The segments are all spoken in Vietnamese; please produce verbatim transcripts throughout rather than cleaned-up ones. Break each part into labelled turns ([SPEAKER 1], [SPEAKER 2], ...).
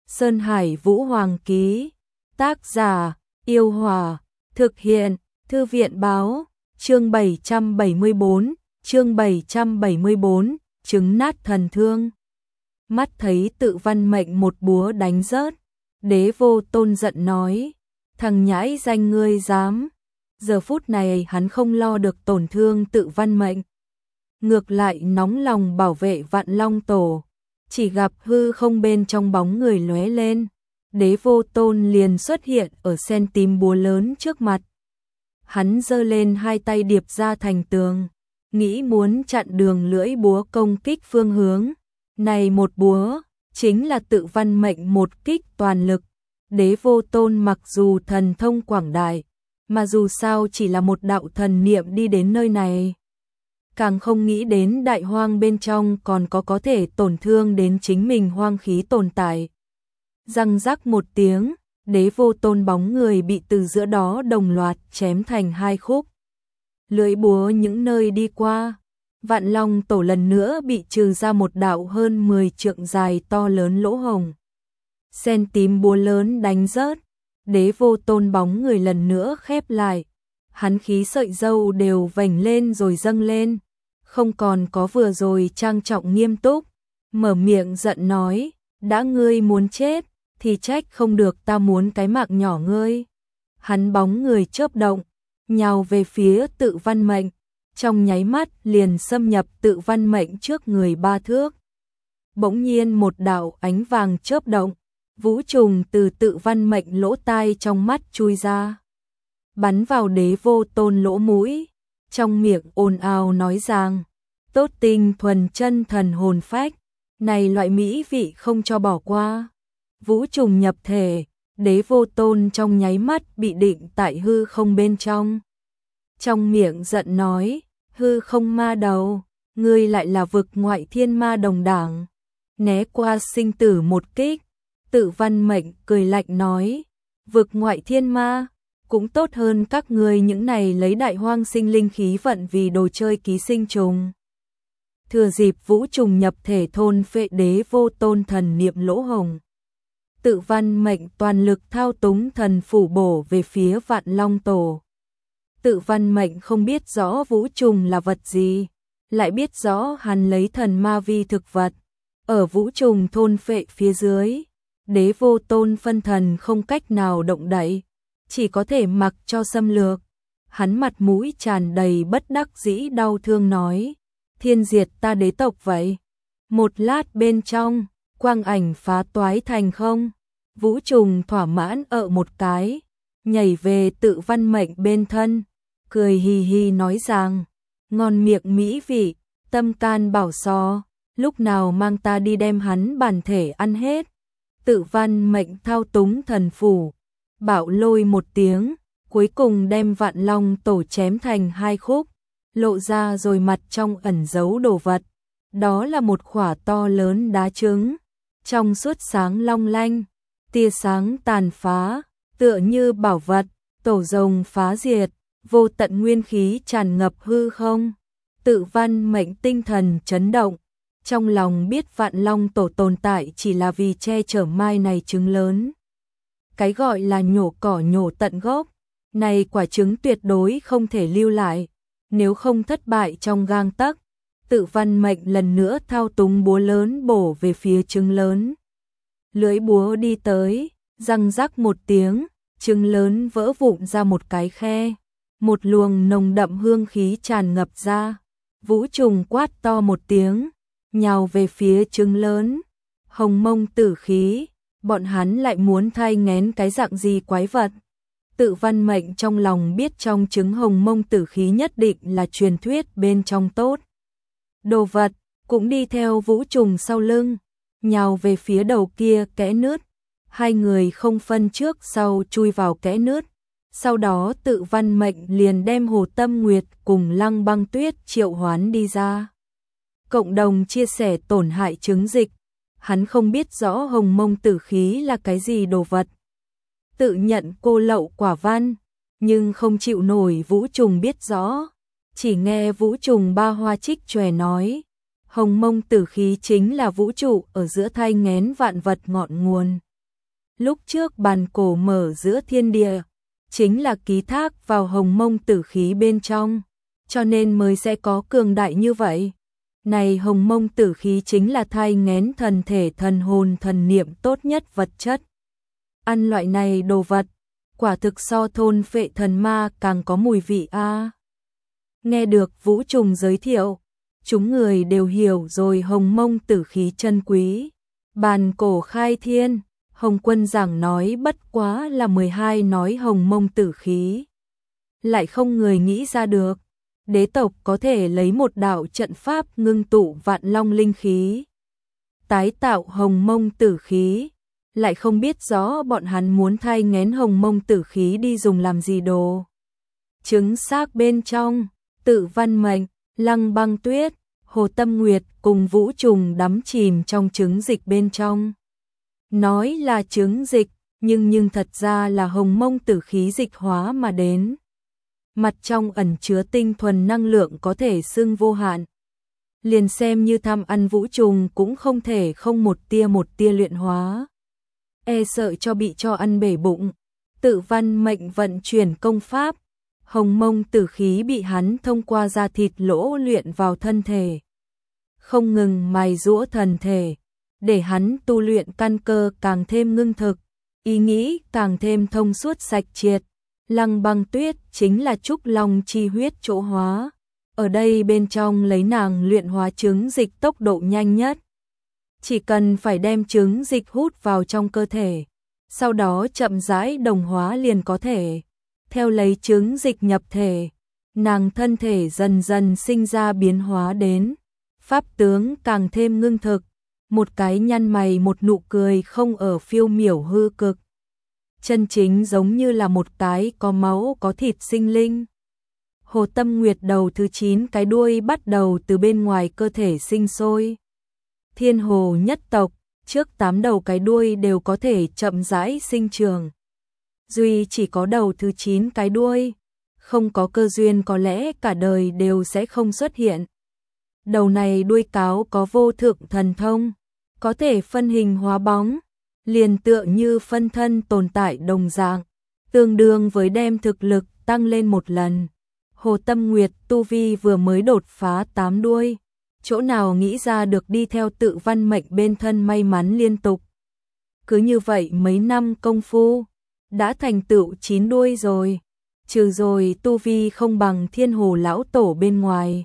[SPEAKER 1] Sơn Hải Vũ Hoàng ký. Tác giả, Yêu Hòa. Thực hiện, Thư viện báo. Chương bảy trăm bảy mươi bốn, chương bảy trăm bảy mươi bốn, trứng nát thần thương. Mắt thấy Tự Văn Mệnh một búa đánh rớt, Đế Vô Tôn giận nói, thằng nhãi danh ngươi dám. Giờ phút này hắn không lo được tổn thương Tự Văn Mệnh, ngược lại nóng lòng bảo vệ Vạn Long Tổ. Chỉ gặp hư không bên trong bóng người lóe lên, Đế Vô Tôn liền xuất hiện ở sen tím búa lớn trước mặt. Hắn giơ lên hai tay điệp ra thành tường, nghĩ muốn chặn đường lưỡi búa công kích phương hướng. Này một búa, chính là Tự Văn Mệnh một kích toàn lực. Đế Vô Tôn mặc dù thần thông quảng đại, mà dù sao chỉ là một đạo thần niệm đi đến nơi này. Càng không nghĩ đến đại hoang bên trong còn có có thể tổn thương đến chính mình hoang khí tồn tại. Răng rắc một tiếng, Đế Vô Tôn bóng người bị từ giữa đó đồng loạt chém thành hai khúc. Lưỡi búa những nơi đi qua, Vạn Long Tổ lần nữa bị trừ ra một đạo hơn mười trượng dài to lớn lỗ hồng. Sen tím búa lớn đánh rớt, Đế Vô Tôn bóng người lần nữa khép lại. Hắn khí sợi râu đều vành lên rồi dâng lên, không còn có vừa rồi trang trọng nghiêm túc, mở miệng giận nói, đã ngươi muốn chết, thì trách không được ta muốn cái mạng nhỏ ngươi. Hắn bóng người chớp động, nhào về phía Tự Văn Mệnh, trong nháy mắt liền xâm nhập Tự Văn Mệnh trước người ba thước. Bỗng nhiên một đạo ánh vàng chớp động, vũ trùng từ Tự Văn Mệnh lỗ tai trong mắt chui ra, bắn vào Đế Vô Tôn lỗ mũi, trong miệng ồn ào nói rằng, tốt tinh thuần chân thần hồn phách, này loại mỹ vị không cho bỏ qua. Vũ trùng nhập thể, Đế Vô Tôn trong nháy mắt bị định tại hư không bên trong. Trong miệng giận nói, hư không ma đầu, ngươi lại là vực ngoại thiên ma đồng đảng, né qua sinh tử một kích. Tự Văn Mệnh cười lạnh nói, vực ngoại thiên ma, cũng tốt hơn các ngươi những này lấy đại hoang sinh linh khí vận vì đồ chơi ký sinh trùng. Thừa dịp vũ trùng nhập thể thôn phệ Đế Vô Tôn thần niệm lỗ hồng, Tự Văn Mệnh toàn lực thao túng thần phủ bổ về phía Vạn Long Tổ. Tự Văn Mệnh không biết rõ vũ trùng là vật gì, lại biết rõ hắn lấy thần ma vi thực vật. Ở vũ trùng thôn phệ phía dưới, Đế Vô Tôn phân thần không cách nào động đậy, chỉ có thể mặc cho xâm lược. Hắn mặt mũi tràn đầy bất đắc dĩ đau thương nói, thiên diệt ta đế tộc vậy. Một lát bên trong, quang ảnh phá toái thành không, vũ trùng thỏa mãn ở một cái, nhảy về Tự Văn Mệnh bên thân, cười hì hì nói rằng, ngon miệng mỹ vị, tâm can bảo so, lúc nào mang ta đi đem hắn bản thể ăn hết. Tự Văn Mệnh thao túng thần phủ, bạo lôi một tiếng, cuối cùng đem Vạn Long Tổ chém thành hai khúc, lộ ra rồi mặt trong ẩn giấu đồ vật. Đó là một khỏa to lớn đá trứng, trong suốt sáng long lanh, tia sáng tàn phá, tựa như bảo vật, tổ rồng phá diệt, vô tận nguyên khí tràn ngập hư không. Tự Văn Mệnh tinh thần chấn động, trong lòng biết Vạn Long Tổ tồn tại chỉ là vì che chở mai này trứng lớn. Cái gọi là nhổ cỏ nhổ tận gốc, này quả trứng tuyệt đối không thể lưu lại, nếu không thất bại trong gang tấc. Tự Văn Mệnh lần nữa thao túng búa lớn bổ về phía trứng lớn. Lưỡi búa đi tới, răng rắc một tiếng, trứng lớn vỡ vụn ra một cái khe, một luồng nồng đậm hương khí tràn ngập ra. Vũ trùng quát to một tiếng, nhào về phía trứng lớn. Hồng mông tử khí, bọn hắn lại muốn thai nghén cái dạng gì quái vật. Tự Văn Mệnh trong lòng biết trong trứng hồng mông tử khí nhất định là truyền thuyết bên trong tốt. Đồ vật cũng đi theo vũ trùng sau lưng, nhào về phía đầu kia kẽ nứt. Hai người không phân trước sau chui vào kẽ nứt. Sau đó Tự Văn Mệnh liền đem Hồ Tâm Nguyệt cùng Lăng Băng Tuyết triệu hoán đi ra, cộng đồng chia sẻ tổn hại trứng dịch. Hắn không biết rõ hồng mông tử khí là cái gì đồ vật, tự nhận cô lậu quả văn, nhưng không chịu nổi vũ trùng biết rõ. Chỉ nghe vũ trùng ba hoa trích chòe nói, hồng mông tử khí chính là vũ trụ ở giữa thai nghén vạn vật ngọn nguồn. Lúc trước bàn cổ mở giữa thiên địa, chính là ký thác vào hồng mông tử khí bên trong, cho nên mới sẽ có cường đại như vậy. Này hồng mông tử khí chính là thai nghén thần thể thần hồn thần niệm tốt nhất vật chất. Ăn loại này đồ vật, quả thực so thôn phệ thần ma càng có mùi vị a. Nghe được Vũ Trùng giới thiệu, chúng người đều hiểu rồi hồng mông tử khí chân quý. Bàn cổ khai thiên, Hồng Quân giảng nói bất quá là mười hai nói hồng mông tử khí. Lại không người nghĩ ra được, đế tộc có thể lấy một đạo trận pháp ngưng tụ vạn long linh khí, tái tạo hồng mông tử khí, lại không biết rõ bọn hắn muốn thai nghén hồng mông tử khí đi dùng làm gì đồ. Trứng xác bên trong, Tự Văn Mệnh, Lăng Băng Tuyết, Hồ Tâm Nguyệt cùng Vũ Trùng đắm chìm trong trứng dịch bên trong. Nói là trứng dịch, nhưng nhưng thật ra là hồng mông tử khí dịch hóa mà đến. Mặt trong ẩn chứa tinh thuần năng lượng có thể xưng vô hạn. Liền xem như tham ăn Vũ Trùng cũng không thể không một tia một tia luyện hóa. E sợ cho bị cho ăn bể bụng. Tự Văn Mệnh vận chuyển công pháp, hồng mông tử khí bị hắn thông qua da thịt lỗ luyện vào thân thể. Không ngừng mài giũa thần thể, để hắn tu luyện căn cơ càng thêm ngưng thực, ý nghĩ càng thêm thông suốt sạch triệt. Lăng Băng Tuyết chính là trúc long chi huyết chỗ hóa. Ở đây bên trong lấy nàng luyện hóa trứng dịch tốc độ nhanh nhất. Chỉ cần phải đem trứng dịch hút vào trong cơ thể, sau đó chậm rãi đồng hóa liền có thể. Theo lấy trứng dịch nhập thể, nàng thân thể dần dần sinh ra biến hóa đến. Pháp tướng càng thêm ngưng thực, một cái nhăn mày một nụ cười không ở phiêu miểu hư cực. Chân chính giống như là một cái có máu có thịt sinh linh. Hồ Tâm Nguyệt đầu thứ chín cái đuôi bắt đầu từ bên ngoài cơ thể sinh sôi. Thiên hồ nhất tộc, trước tám đầu cái đuôi đều có thể chậm rãi sinh trường. Duy chỉ có đầu thứ chín cái đuôi, không có cơ duyên có lẽ cả đời đều sẽ không xuất hiện. Đầu này đuôi cáo có vô thượng thần thông, có thể phân hình hóa bóng, liền tựa như phân thân tồn tại đồng dạng, tương đương với đem thực lực tăng lên một lần. Hồ Tâm Nguyệt tu vi vừa mới đột phá tám đuôi, chỗ nào nghĩ ra được đi theo Tự Văn Mệnh bên thân may mắn liên tục. Cứ như vậy mấy năm công phu, đã thành tựu chín đuôi rồi, trừ rồi tu vi không bằng Thiên Hồ lão tổ bên ngoài.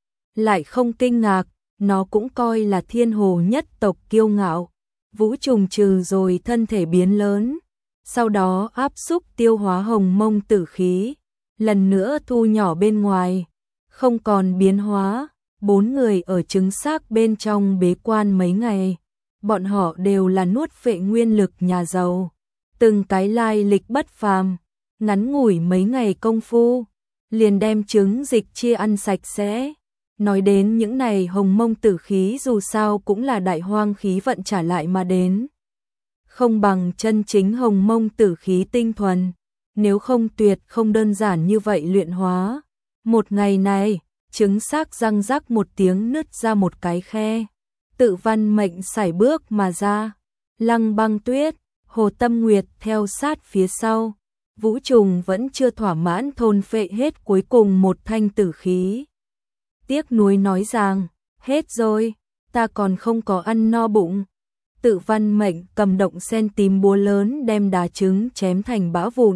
[SPEAKER 1] Lại không kinh ngạc, nó cũng coi là thiên hồ nhất tộc kiêu ngạo. Vũ Trùng trừ rồi thân thể biến lớn, sau đó áp xúc tiêu hóa hồng mông tử khí, lần nữa thu nhỏ bên ngoài, không còn biến hóa. Bốn người ở trứng xác bên trong bế quan mấy ngày, bọn họ đều là nuốt phệ nguyên lực nhà giàu, từng cái lai lịch bất phàm, ngắn ngủi mấy ngày công phu, liền đem trứng dịch chia ăn sạch sẽ. Nói đến những này hồng mông tử khí dù sao cũng là đại hoang khí vận trả lại mà đến. Không bằng chân chính hồng mông tử khí tinh thuần, nếu không tuyệt không đơn giản như vậy luyện hóa. Một ngày này, trứng xác răng rắc một tiếng nứt ra một cái khe. Tự Văn Mệnh sải bước mà ra. Lăng Băng Tuyết, Hồ Tâm Nguyệt theo sát phía sau. Vũ Trùng vẫn chưa thỏa mãn thôn phệ hết cuối cùng một thanh tử khí. Tiếc nuối nói rằng, hết rồi, ta còn không có ăn no bụng. Tự Văn Mệnh cầm động sen tím búa lớn đem đá trứng chém thành bã vụn.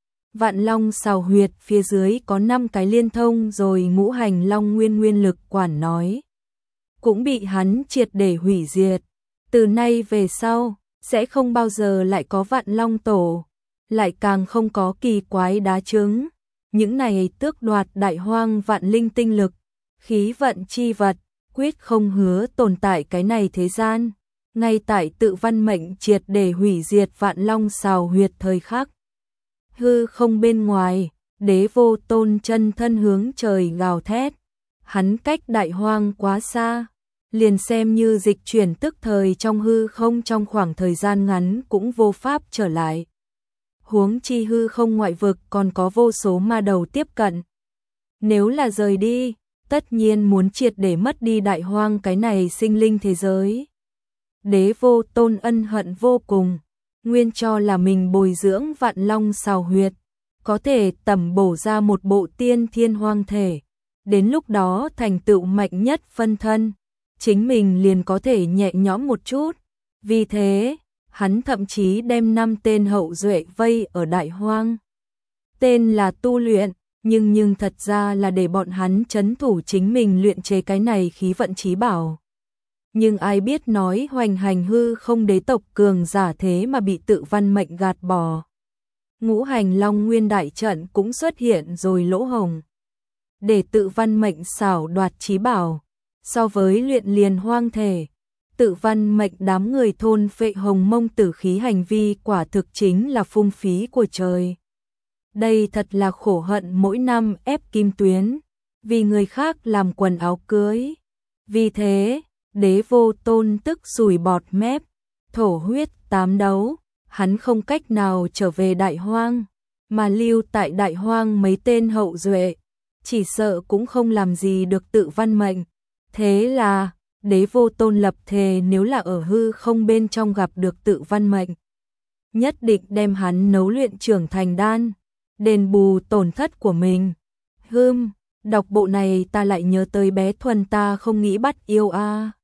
[SPEAKER 1] Vạn Long xào huyệt phía dưới có năm cái liên thông rồi ngũ hành long nguyên nguyên lực quản nói. Cũng bị hắn triệt để hủy diệt. Từ nay về sau, sẽ không bao giờ lại có Vạn Long tổ, lại càng không có kỳ quái đá trứng. Những này tước đoạt đại hoang vạn linh tinh lực, khí vận chi vật, quyết không hứa tồn tại cái này thế gian. Ngay tại Tự Văn Mệnh triệt để hủy diệt Vạn Long xào huyệt thời khắc. Hư không bên ngoài, Đế Vô Tôn chân thân hướng trời gào thét. Hắn cách đại hoang quá xa, liền xem như dịch chuyển tức thời trong hư không trong khoảng thời gian ngắn cũng vô pháp trở lại. Huống chi hư không ngoại vực còn có vô số ma đầu tiếp cận. Nếu là rời đi, tất nhiên muốn triệt để mất đi đại hoang cái này sinh linh thế giới. Đế Vô Tôn ân hận vô cùng, nguyên cho là mình bồi dưỡng vạn long xào huyệt, có thể tẩm bổ ra một bộ tiên thiên hoang thể, đến lúc đó thành tựu mạnh nhất phân thân, chính mình liền có thể nhẹ nhõm một chút. Vì thế, hắn thậm chí đem năm tên hậu duệ vây ở Đại Hoang. Tên là tu luyện, nhưng nhưng thật ra là để bọn hắn trấn thủ chính mình luyện chế cái này khí vận chí bảo. Nhưng ai biết nói hoành hành hư không đế tộc cường giả thế mà bị tự văn mệnh gạt bỏ. Ngũ hành long nguyên đại trận cũng xuất hiện rồi lỗ hồng. Để tự văn mệnh xảo đoạt chí bảo, so với luyện liền hoang thể, tự văn mệnh đám người thôn phệ hồng mông tử khí hành vi quả thực chính là phung phí của trời. Đây thật là khổ hận mỗi năm ép kim tuyến, vì người khác làm quần áo cưới. Vì thế, Đế Vô Tôn tức sùi bọt mép, thổ huyết tám đấu, hắn không cách nào trở về Đại Hoang, mà lưu tại Đại Hoang mấy tên hậu duệ, chỉ sợ cũng không làm gì được tự văn mệnh. Thế là, Đế Vô Tôn lập thề nếu là ở hư không bên trong gặp được tự văn mệnh, nhất định đem hắn nấu luyện trưởng thành đan, đền bù tổn thất của mình. Hừm, đọc bộ này ta lại nhớ tới bé Thuần ta không nghĩ bắt yêu a. À.